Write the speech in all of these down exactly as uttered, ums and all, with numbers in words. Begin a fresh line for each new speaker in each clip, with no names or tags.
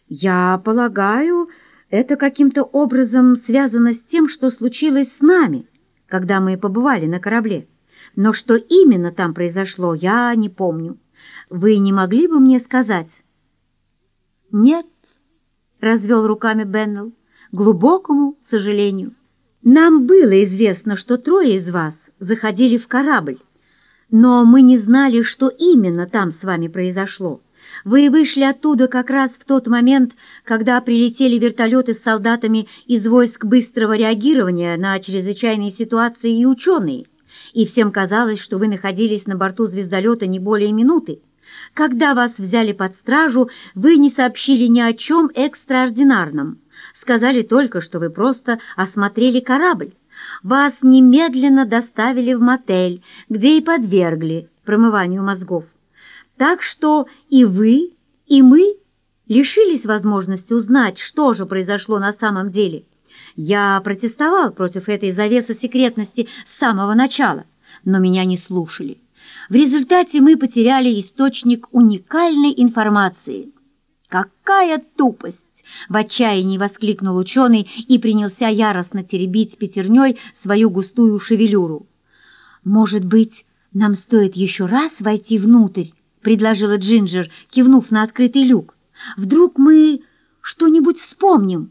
Я полагаю, это каким-то образом связано с тем, что случилось с нами, когда мы побывали на корабле. Но что именно там произошло, я не помню. Вы не могли бы мне сказать? Нет, развел руками Беннелл, глубокому сожалению. Нам было известно, что трое из вас заходили в корабль, но мы не знали, что именно там с вами произошло. Вы вышли оттуда как раз в тот момент, когда прилетели вертолеты с солдатами из войск быстрого реагирования на чрезвычайные ситуации и ученые, и всем казалось, что вы находились на борту звездолета не более минуты. Когда вас взяли под стражу, вы не сообщили ни о чем экстраординарном, сказали только, что вы просто осмотрели корабль. Вас немедленно доставили в мотель, где и подвергли промыванию мозгов. Так что и вы, и мы лишились возможности узнать, что же произошло на самом деле. Я протестовал против этой завесы секретности с самого начала, но меня не слушали. В результате мы потеряли источник уникальной информации. «Какая тупость!» — в отчаянии воскликнул ученый и принялся яростно теребить пятерней свою густую шевелюру. «Может быть, нам стоит еще раз войти внутрь?» — предложила Джинджер, кивнув на открытый люк. «Вдруг мы что-нибудь вспомним?»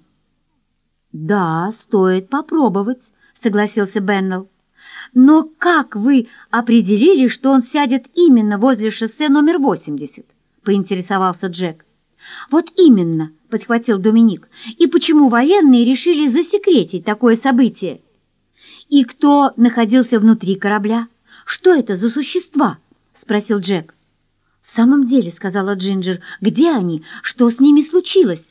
«Да, стоит попробовать», — согласился Беннелл. «Но как вы определили, что он сядет именно возле шоссе номер восемьдесят?» — поинтересовался Джек. «Вот именно», — подхватил Доминик. «И почему военные решили засекретить такое событие?» «И кто находился внутри корабля? Что это за существа?» — спросил Джек. «В самом деле», — сказала Джинджер, — «где они? Что с ними случилось?»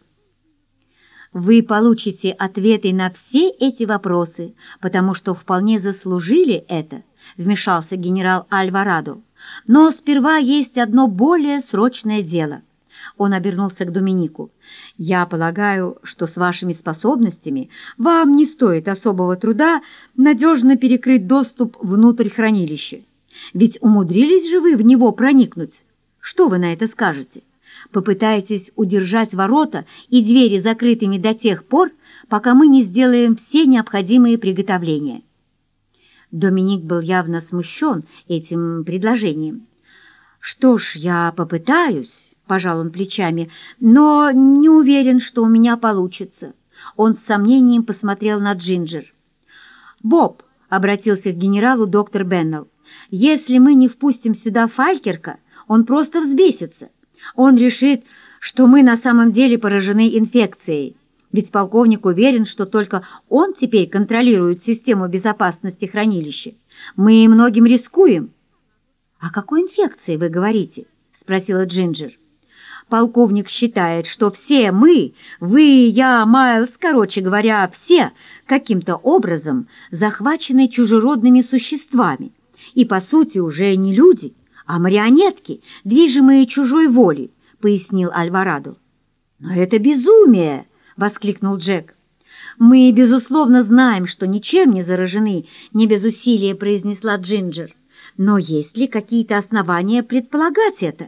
«Вы получите ответы на все эти вопросы, потому что вполне заслужили это», — вмешался генерал Альварадо. «Но сперва есть одно более срочное дело». Он обернулся к Доминику. «Я полагаю, что с вашими способностями вам не стоит особого труда надежно перекрыть доступ внутрь хранилища. Ведь умудрились же вы в него проникнуть. Что вы на это скажете? Попытайтесь удержать ворота и двери закрытыми до тех пор, пока мы не сделаем все необходимые приготовления». Доминик был явно смущен этим предложением. «Что ж, я попытаюсь», — пожал он плечами, — «но не уверен, что у меня получится». Он с сомнением посмотрел на Джинджер. «Боб», — обратился к генералу доктор Беннелл, — «если мы не впустим сюда Фалькерка, он просто взбесится. Он решит, что мы на самом деле поражены инфекцией. Ведь полковник уверен, что только он теперь контролирует систему безопасности хранилища. Мы многим рискуем». «О какой инфекции вы говорите?» — спросила Джинджер. «Полковник считает, что все мы, вы, я, Майлз, короче говоря, все каким-то образом захвачены чужеродными существами и, по сути, уже не люди, а марионетки, движимые чужой волей», — пояснил Альварадо. «Но это безумие!» — воскликнул Джек. «Мы, безусловно, знаем, что ничем не заражены», — не без усилия произнесла Джинджер. «Но есть ли какие-то основания предполагать это?»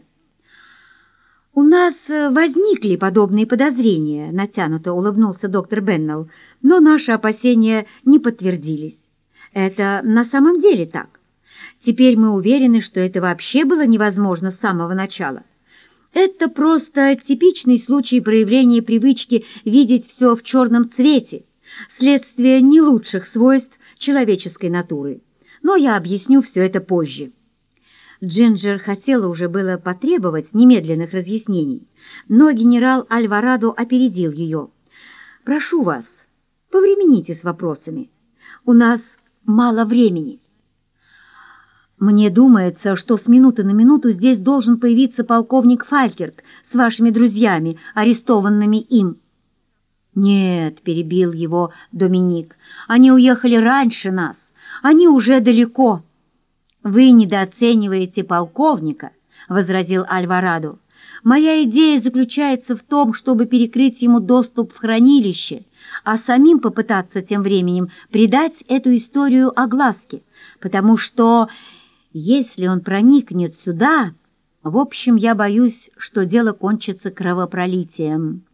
«У нас возникли подобные подозрения», — натянуто улыбнулся доктор Беннелл, «но наши опасения не подтвердились. Это на самом деле так. Теперь мы уверены, что это вообще было невозможно с самого начала. Это просто типичный случай проявления привычки видеть все в черном цвете, следствие не лучших свойств человеческой натуры. Но я объясню все это позже». Джинджер хотела уже было потребовать немедленных разъяснений, но генерал Альварадо опередил ее. «Прошу вас, повремените с вопросами. У нас мало времени». «Мне думается, что с минуты на минуту здесь должен появиться полковник Фалькерк с вашими друзьями, арестованными им». «Нет», — перебил его Доминик, — «они уехали раньше нас, они уже далеко». «Вы недооцениваете полковника», — возразил Альварадо. «Моя идея заключается в том, чтобы перекрыть ему доступ в хранилище, а самим попытаться тем временем придать эту историю огласке, потому что, если он проникнет сюда, в общем, я боюсь, что дело кончится кровопролитием».